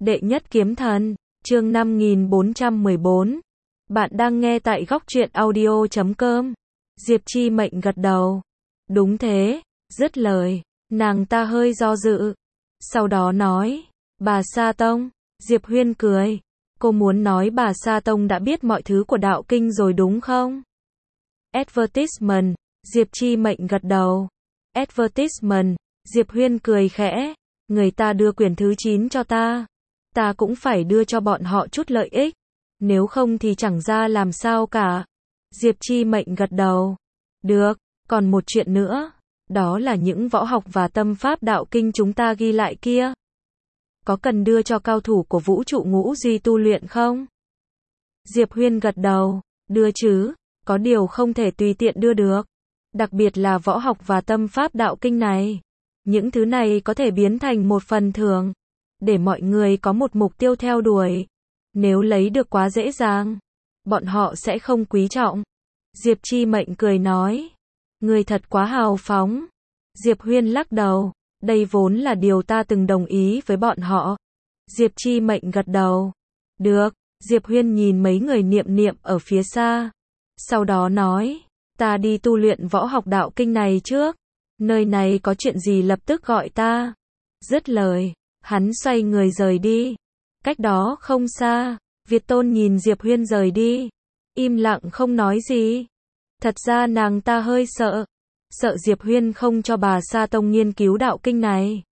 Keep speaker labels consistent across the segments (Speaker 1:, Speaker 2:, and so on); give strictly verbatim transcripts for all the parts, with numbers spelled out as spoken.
Speaker 1: Đệ nhất kiếm thần, chương năm nghìn bốn trăm mười bốn. Bạn đang nghe tại góc truyện audio chấm com. Diệp Chi Mệnh gật đầu. Đúng thế, dứt lời, nàng ta hơi do dự. Sau đó nói, bà Sa Tông. Diệp Huyên cười. Cô muốn nói bà Sa Tông đã biết mọi thứ của đạo kinh rồi đúng không? Advertisement. Diệp Chi Mệnh gật đầu. Advertisement. Diệp Huyên cười khẽ. Người ta đưa quyển thứ chín cho ta. Ta cũng phải đưa cho bọn họ chút lợi ích. Nếu không thì chẳng ra làm sao cả. Diệp Chi Mệnh gật đầu. Được, còn một chuyện nữa. Đó là những võ học và tâm pháp đạo kinh chúng ta ghi lại kia. Có cần đưa cho cao thủ của vũ trụ ngũ duy tu luyện không? Diệp Huyên gật đầu. Đưa chứ, có điều không thể tùy tiện đưa được. Đặc biệt là võ học và tâm pháp đạo kinh này. Những thứ này có thể biến thành một phần thưởng. Để mọi người có một mục tiêu theo đuổi. Nếu lấy được quá dễ dàng, bọn họ sẽ không quý trọng. Diệp Chi Mệnh cười nói. Người thật quá hào phóng. Diệp Huyên lắc đầu. Đây vốn là điều ta từng đồng ý với bọn họ. Diệp Chi Mệnh gật đầu. Được, Diệp Huyên nhìn mấy người niệm niệm ở phía xa. Sau đó nói, ta đi tu luyện võ học đạo kinh này trước. Nơi này có chuyện gì lập tức gọi ta. Dứt lời, hắn xoay người rời đi. Cách đó không xa, Việt Tôn nhìn Diệp Huyên rời đi. Im lặng không nói gì. Thật ra nàng ta hơi sợ. Sợ Diệp Huyên không cho bà Sa Tông nghiên cứu đạo kinh này.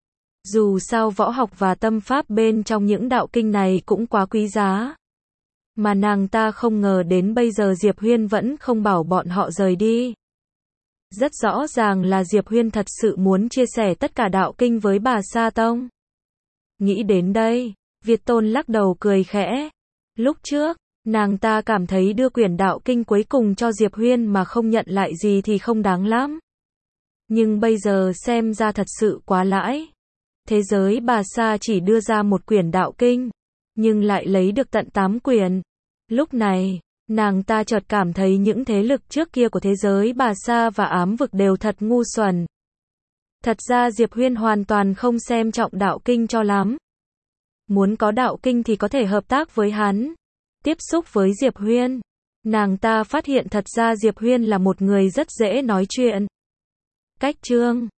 Speaker 1: Dù sao võ học và tâm pháp bên trong những đạo kinh này cũng quá quý giá. Mà nàng ta không ngờ đến bây giờ Diệp Huyên vẫn không bảo bọn họ rời đi. Rất rõ ràng là Diệp Huyên thật sự muốn chia sẻ tất cả đạo kinh với bà Sa Tông. Nghĩ đến đây, Việt Tôn lắc đầu cười khẽ. Lúc trước, nàng ta cảm thấy đưa quyển đạo kinh cuối cùng cho Diệp Huyên mà không nhận lại gì thì không đáng lắm. Nhưng bây giờ xem ra thật sự quá lãi. Thế giới bà Sa chỉ đưa ra một quyển đạo kinh, nhưng lại lấy được tận tám quyển. Lúc này, nàng ta chợt cảm thấy những thế lực trước kia của thế giới bà Sa và ám vực đều thật ngu xuẩn. Thật ra Diệp Huyên hoàn toàn không xem trọng đạo kinh cho lắm. Muốn có đạo kinh thì có thể hợp tác với hắn. Tiếp xúc với Diệp Huyên, nàng ta phát hiện thật ra Diệp Huyên là một người rất dễ nói chuyện. Cách chương